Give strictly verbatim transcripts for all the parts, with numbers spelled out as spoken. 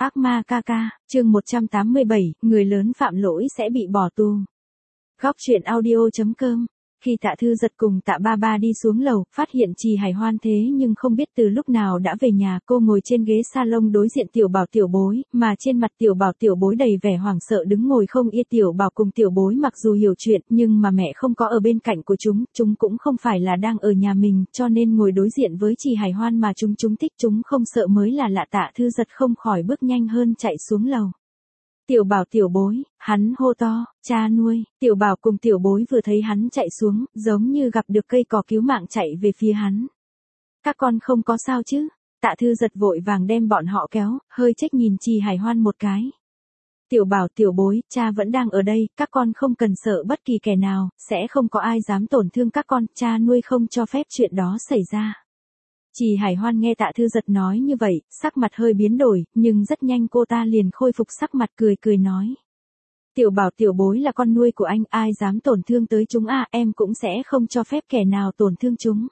Ác ma ca ca, chương một trăm tám mươi bảy, người lớn phạm lỗi sẽ bị bỏ tù. Góc truyện audio chấm com. Khi Tạ Thư Giật cùng Tạ Ba Ba đi xuống lầu, phát hiện Trì Hải Hoan thế nhưng không biết từ lúc nào đã về nhà, cô ngồi trên ghế salon đối diện Tiểu Bảo Tiểu Bối, mà trên mặt Tiểu Bảo Tiểu Bối đầy vẻ hoảng sợ đứng ngồi không yên. Tiểu Bảo cùng Tiểu Bối mặc dù hiểu chuyện, nhưng mà mẹ không có ở bên cạnh của chúng, chúng cũng không phải là đang ở nhà mình, cho nên ngồi đối diện với Trì Hải Hoan mà chúng chúng thích chúng không sợ mới là lạ. Tạ Thư Giật không khỏi bước nhanh hơn chạy xuống lầu. Tiểu Bảo Tiểu Bối, hắn hô to, cha nuôi. Tiểu Bảo cùng Tiểu Bối vừa thấy hắn chạy xuống, giống như gặp được cây cỏ cứu mạng chạy về phía hắn. Các con không có sao chứ? Tạ Thư Giật vội vàng đem bọn họ kéo, hơi trách nhìn Trì Hải Hoan một cái. Tiểu Bảo Tiểu Bối, cha vẫn đang ở đây, các con không cần sợ bất kỳ kẻ nào, sẽ không có ai dám tổn thương các con, cha nuôi không cho phép chuyện đó xảy ra. Trì Hải Hoan nghe Tạ Thư Giật nói như vậy, sắc mặt hơi biến đổi, nhưng rất nhanh cô ta liền khôi phục sắc mặt cười cười nói. Tiểu Bảo Tiểu Bối là con nuôi của anh, ai dám tổn thương tới chúng à, em cũng sẽ không cho phép kẻ nào tổn thương chúng.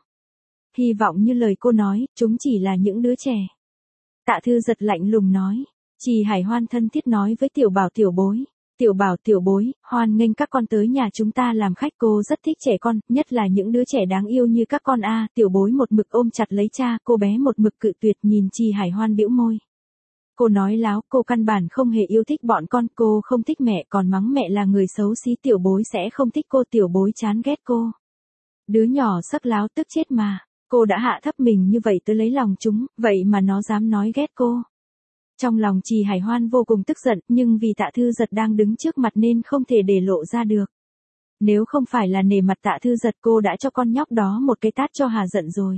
Hy vọng như lời cô nói, chúng chỉ là những đứa trẻ. Tạ Thư Giật lạnh lùng nói. Trì Hải Hoan thân thiết nói với Tiểu Bảo Tiểu Bối. Tiểu Bảo Tiểu Bối, hoan nghênh các con tới nhà chúng ta làm khách, cô rất thích trẻ con, nhất là những đứa trẻ đáng yêu như các con a. À, Tiểu Bối một mực ôm chặt lấy cha, cô bé một mực cự tuyệt nhìn Trì Hải Hoan bĩu môi. Cô nói láo, cô căn bản không hề yêu thích bọn con, cô không thích mẹ, còn mắng mẹ là người xấu xí. Tiểu Bối sẽ không thích cô, Tiểu Bối chán ghét cô. Đứa nhỏ sắc láo tức chết mà, cô đã hạ thấp mình như vậy tới lấy lòng chúng, vậy mà nó dám nói ghét cô. Trong lòng Trì Hải Hoan vô cùng tức giận, nhưng vì Tạ Thư Giật đang đứng trước mặt nên không thể để lộ ra được. Nếu không phải là nể mặt Tạ Thư Giật, cô đã cho con nhóc đó một cái tát cho hà giận rồi.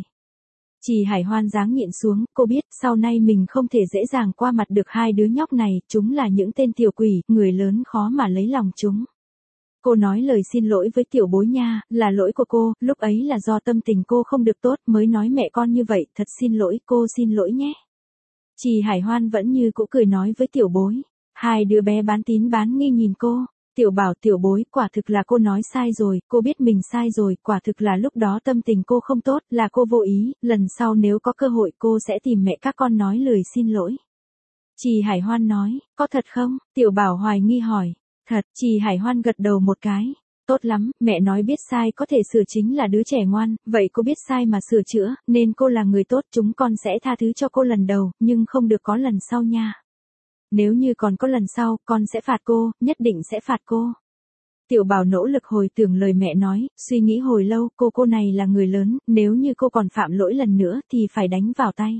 Trì Hải Hoan dáng nhịn xuống, cô biết sau nay mình không thể dễ dàng qua mặt được hai đứa nhóc này, chúng là những tên tiểu quỷ, người lớn khó mà lấy lòng chúng. Cô nói lời xin lỗi với Tiểu Bối nha, là lỗi của cô, lúc ấy là do tâm tình cô không được tốt mới nói mẹ con như vậy, thật xin lỗi, cô xin lỗi nhé. Trì Hải Hoan vẫn như cũ cười nói với Tiểu Bối. Hai đứa bé bán tín bán nghi nhìn cô. Tiểu Bảo Tiểu Bối, quả thực là cô nói sai rồi, cô biết mình sai rồi, quả thực là lúc đó tâm tình cô không tốt, là cô vô ý, lần sau nếu có cơ hội cô sẽ tìm mẹ các con nói lời xin lỗi. Trì Hải Hoan nói, có thật không? Tiểu Bảo hoài nghi hỏi. Thật, Trì Hải Hoan gật đầu một cái. Tốt lắm, mẹ nói biết sai có thể sửa chính là đứa trẻ ngoan, vậy cô biết sai mà sửa chữa, nên cô là người tốt, chúng con sẽ tha thứ cho cô lần đầu, nhưng không được có lần sau nha. Nếu như còn có lần sau, con sẽ phạt cô, nhất định sẽ phạt cô. Tiểu Bảo nỗ lực hồi tưởng lời mẹ nói, suy nghĩ hồi lâu, cô cô này là người lớn, nếu như cô còn phạm lỗi lần nữa thì phải đánh vào tay.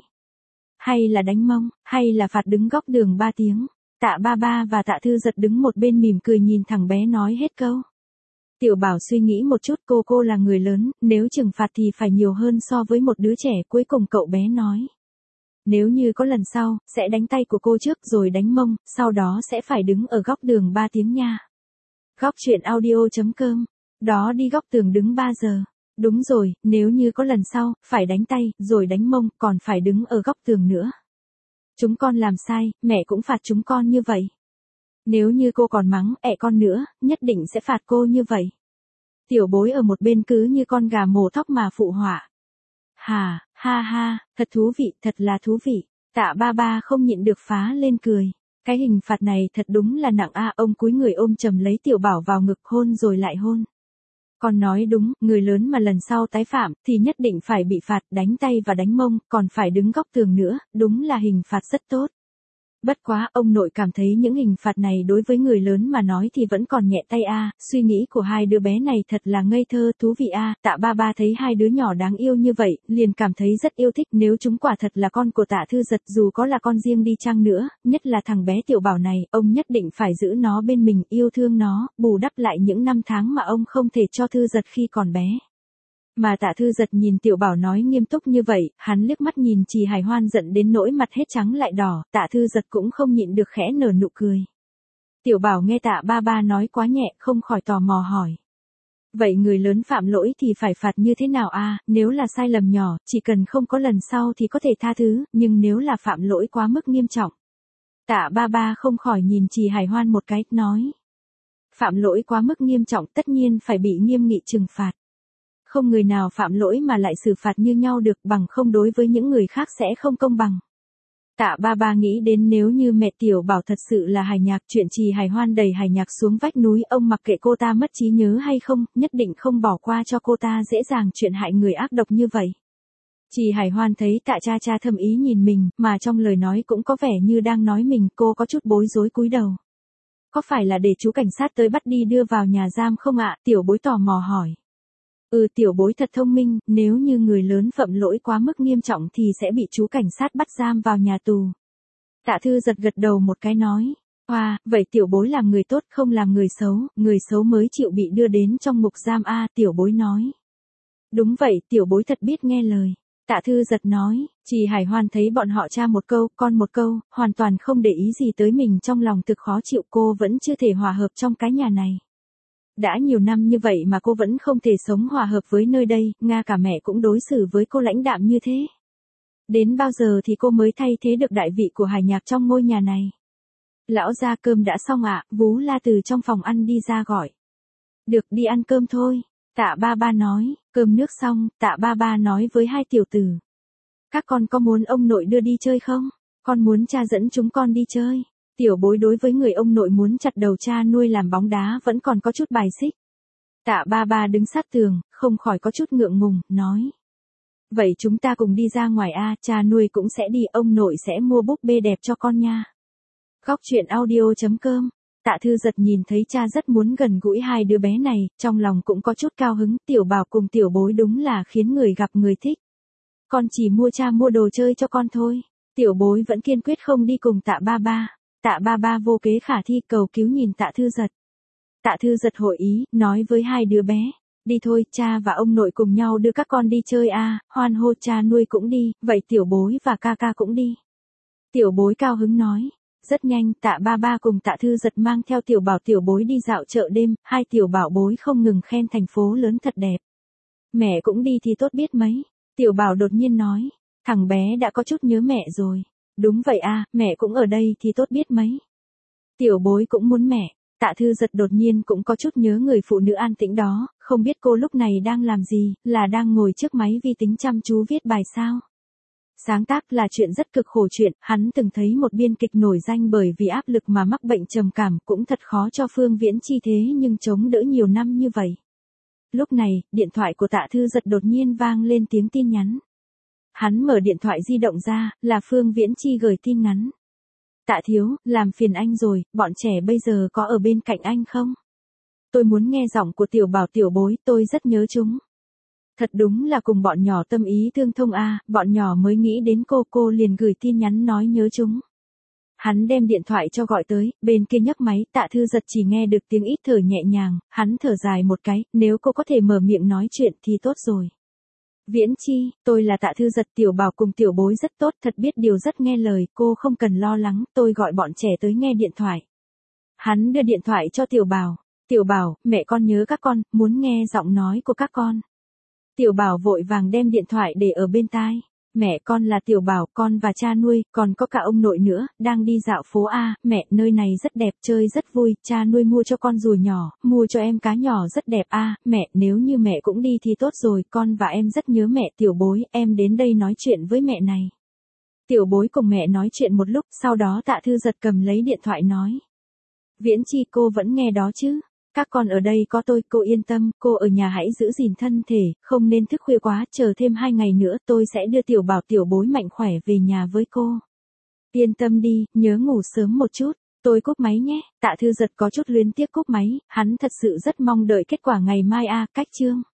Hay là đánh mông, hay là phạt đứng góc đường ba tiếng. Tạ Ba Ba và Tạ Thư Giật đứng một bên mỉm cười nhìn thằng bé nói hết câu. Tiểu Bảo suy nghĩ một chút, cô cô là người lớn, nếu trừng phạt thì phải nhiều hơn so với một đứa trẻ, cuối cùng cậu bé nói. Nếu như có lần sau, sẽ đánh tay của cô trước rồi đánh mông, sau đó sẽ phải đứng ở góc đường ba tiếng nha. Góc truyện audio chấm com. Đó đi góc tường đứng ba giờ. Đúng rồi, nếu như có lần sau, phải đánh tay, rồi đánh mông, còn phải đứng ở góc tường nữa. Chúng con làm sai, mẹ cũng phạt chúng con như vậy. Nếu như cô còn mắng ẹ con nữa, nhất định sẽ phạt cô như vậy. Tiểu Bối ở một bên cứ như con gà mổ thóc mà phụ họa. Hà, ha ha, thật thú vị, thật là thú vị. Tạ Ba Ba không nhịn được phá lên cười. Cái hình phạt này thật đúng là nặng a. Ông cúi người ôm chầm lấy Tiểu Bảo vào ngực hôn rồi lại hôn. Con nói đúng, người lớn mà lần sau tái phạm thì nhất định phải bị phạt, đánh tay và đánh mông, còn phải đứng góc tường nữa, đúng là hình phạt rất tốt. Bất quá, ông nội cảm thấy những hình phạt này đối với người lớn mà nói thì vẫn còn nhẹ tay a. Suy nghĩ của hai đứa bé này thật là ngây thơ, thú vị a. Tạ Ba Ba thấy hai đứa nhỏ đáng yêu như vậy, liền cảm thấy rất yêu thích, nếu chúng quả thật là con của Tạ Thư Giật, dù có là con riêng đi chăng nữa, nhất là thằng bé Tiểu Bảo này, ông nhất định phải giữ nó bên mình, yêu thương nó, bù đắp lại những năm tháng mà ông không thể cho Thư Giật khi còn bé. Mà Tạ Thư Giật nhìn Tiểu Bảo nói nghiêm túc như vậy, hắn liếc mắt nhìn Trì Hải Hoan giận đến nỗi mặt hết trắng lại đỏ, Tạ Thư Giật cũng không nhịn được khẽ nở nụ cười. Tiểu Bảo nghe Tạ Ba Ba nói quá nhẹ, không khỏi tò mò hỏi. Vậy người lớn phạm lỗi thì phải phạt như thế nào a? Nếu là sai lầm nhỏ, chỉ cần không có lần sau thì có thể tha thứ, nhưng nếu là phạm lỗi quá mức nghiêm trọng. Tạ Ba Ba không khỏi nhìn Trì Hải Hoan một cái, nói. Phạm lỗi quá mức nghiêm trọng tất nhiên phải bị nghiêm nghị trừng phạt. Không người nào phạm lỗi mà lại xử phạt như nhau được, bằng không đối với những người khác sẽ không công bằng. Tạ ba ba nghĩ đến nếu như mẹ Tiểu Bảo thật sự là hài nhạc, chuyện Trì Hải Hoan đẩy hài nhạc xuống vách núi, ông mặc kệ cô ta mất trí nhớ hay không, nhất định không bỏ qua cho cô ta dễ dàng chuyện hại người ác độc như vậy. Trì Hải Hoan thấy Tạ cha cha thâm ý nhìn mình, mà trong lời nói cũng có vẻ như đang nói mình, cô có chút bối rối cúi đầu. Có phải là để chú cảnh sát tới bắt đi đưa vào nhà giam không ạ? Tiểu bối tò mò hỏi. Ừ, tiểu bối thật thông minh, nếu như người lớn phạm lỗi quá mức nghiêm trọng thì sẽ bị chú cảnh sát bắt giam vào nhà tù. Tạ Thư Giật gật đầu một cái nói. Wow, vậy tiểu bối làm người tốt không làm người xấu, người xấu mới chịu bị đưa đến trong ngục giam a, tiểu bối nói. Đúng vậy, tiểu bối thật biết nghe lời. Tạ Thư Giật nói. Trì Hải Hoan thấy bọn họ cha một câu, con một câu, hoàn toàn không để ý gì tới mình, trong lòng thực khó chịu, cô vẫn chưa thể hòa hợp trong cái nhà này. Đã nhiều năm như vậy mà cô vẫn không thể sống hòa hợp với nơi đây, ngay cả mẹ cũng đối xử với cô lãnh đạm như thế. Đến bao giờ thì cô mới thay thế được đại vị của hài nhạc trong ngôi nhà này? Lão gia cơm đã xong ạ, à, Vú La từ trong phòng ăn đi ra gọi. Được, đi ăn cơm thôi. Tạ ba ba nói. Cơm nước xong, Tạ ba ba nói với hai tiểu tử. Các con có muốn ông nội đưa đi chơi không? Con muốn cha dẫn chúng con đi chơi. Tiểu bối đối với người ông nội muốn chặt đầu cha nuôi làm bóng đá vẫn còn có chút bài xích. Tạ ba ba đứng sát tường, không khỏi có chút ngượng ngùng, nói. Vậy chúng ta cùng đi ra ngoài a, cha nuôi cũng sẽ đi, ông nội sẽ mua búp bê đẹp cho con nha. Góc truyện audio chấm com. Tạ Thư Giật nhìn thấy cha rất muốn gần gũi hai đứa bé này, trong lòng cũng có chút cao hứng, Tiểu Bảo cùng tiểu bối đúng là khiến người gặp người thích. Con chỉ mua cha mua đồ chơi cho con thôi. Tiểu bối vẫn kiên quyết không đi cùng Tạ ba ba. Tạ ba ba vô kế khả thi cầu cứu nhìn Tạ Thư Giật. Tạ Thư Giật hội ý, nói với hai đứa bé. Đi thôi, cha và ông nội cùng nhau đưa các con đi chơi a, à, hoan hô cha nuôi cũng đi, vậy tiểu bối và ca ca cũng đi. Tiểu bối cao hứng nói. Rất nhanh, Tạ ba ba cùng Tạ Thư Giật mang theo Tiểu Bảo tiểu bối đi dạo chợ đêm, hai tiểu bảo bối không ngừng khen thành phố lớn thật đẹp. Mẹ cũng đi thì tốt biết mấy. Tiểu Bảo đột nhiên nói. Thằng bé đã có chút nhớ mẹ rồi. Đúng vậy à, mẹ cũng ở đây thì tốt biết mấy. Tiểu bối cũng muốn mẹ. Tạ Thư Giật đột nhiên cũng có chút nhớ người phụ nữ an tĩnh đó, không biết cô lúc này đang làm gì, là đang ngồi trước máy vi tính chăm chú viết bài sao. Sáng tác là chuyện rất cực khổ chuyện, hắn từng thấy một biên kịch nổi danh bởi vì áp lực mà mắc bệnh trầm cảm, cũng thật khó cho Phương Viễn Chi thế nhưng chống đỡ nhiều năm như vậy. Lúc này, điện thoại của Tạ Thư Giật đột nhiên vang lên tiếng tin nhắn. Hắn mở điện thoại di động ra, là Phương Viễn Chi gửi tin nhắn. Tạ thiếu, làm phiền anh rồi, bọn trẻ bây giờ có ở bên cạnh anh không? Tôi muốn nghe giọng của tiểu bảo tiểu bối, tôi rất nhớ chúng. Thật đúng là cùng bọn nhỏ tâm ý tương thông a, à, bọn nhỏ mới nghĩ đến cô cô liền gửi tin nhắn nói nhớ chúng. Hắn đem điện thoại cho gọi tới, bên kia nhấc máy, Tạ Thư Giật chỉ nghe được tiếng ít thở nhẹ nhàng, hắn thở dài một cái, nếu cô có thể mở miệng nói chuyện thì tốt rồi. Viễn Chi, tôi là Tạ Thư Giật, tiểu bảo cùng tiểu bối rất tốt, thật biết điều rất nghe lời, cô không cần lo lắng, tôi gọi bọn trẻ tới nghe điện thoại. Hắn đưa điện thoại cho tiểu bảo, tiểu bảo, mẹ con nhớ các con, muốn nghe giọng nói của các con. Tiểu bảo vội vàng đem điện thoại để ở bên tai. Mẹ con là Tiểu Bảo, con và cha nuôi, còn có cả ông nội nữa, đang đi dạo phố A, mẹ, nơi này rất đẹp, chơi rất vui, cha nuôi mua cho con rùa nhỏ, mua cho em cá nhỏ rất đẹp A, mẹ, nếu như mẹ cũng đi thì tốt rồi, con và em rất nhớ mẹ. Tiểu bối, em đến đây nói chuyện với mẹ này. Tiểu bối cùng mẹ nói chuyện một lúc, sau đó Tạ Thư Giật cầm lấy điện thoại nói. Viễn Chi, cô vẫn nghe đó chứ? Các con ở đây có tôi, cô yên tâm, cô ở nhà hãy giữ gìn thân thể, không nên thức khuya quá, chờ thêm hai ngày nữa tôi sẽ đưa tiểu bảo tiểu bối mạnh khỏe về nhà với cô. Yên tâm đi, nhớ ngủ sớm một chút, tôi cúp máy nhé. Tạ Thư Giật có chút luyến tiếc cúp máy, hắn thật sự rất mong đợi kết quả ngày mai a, cách chương.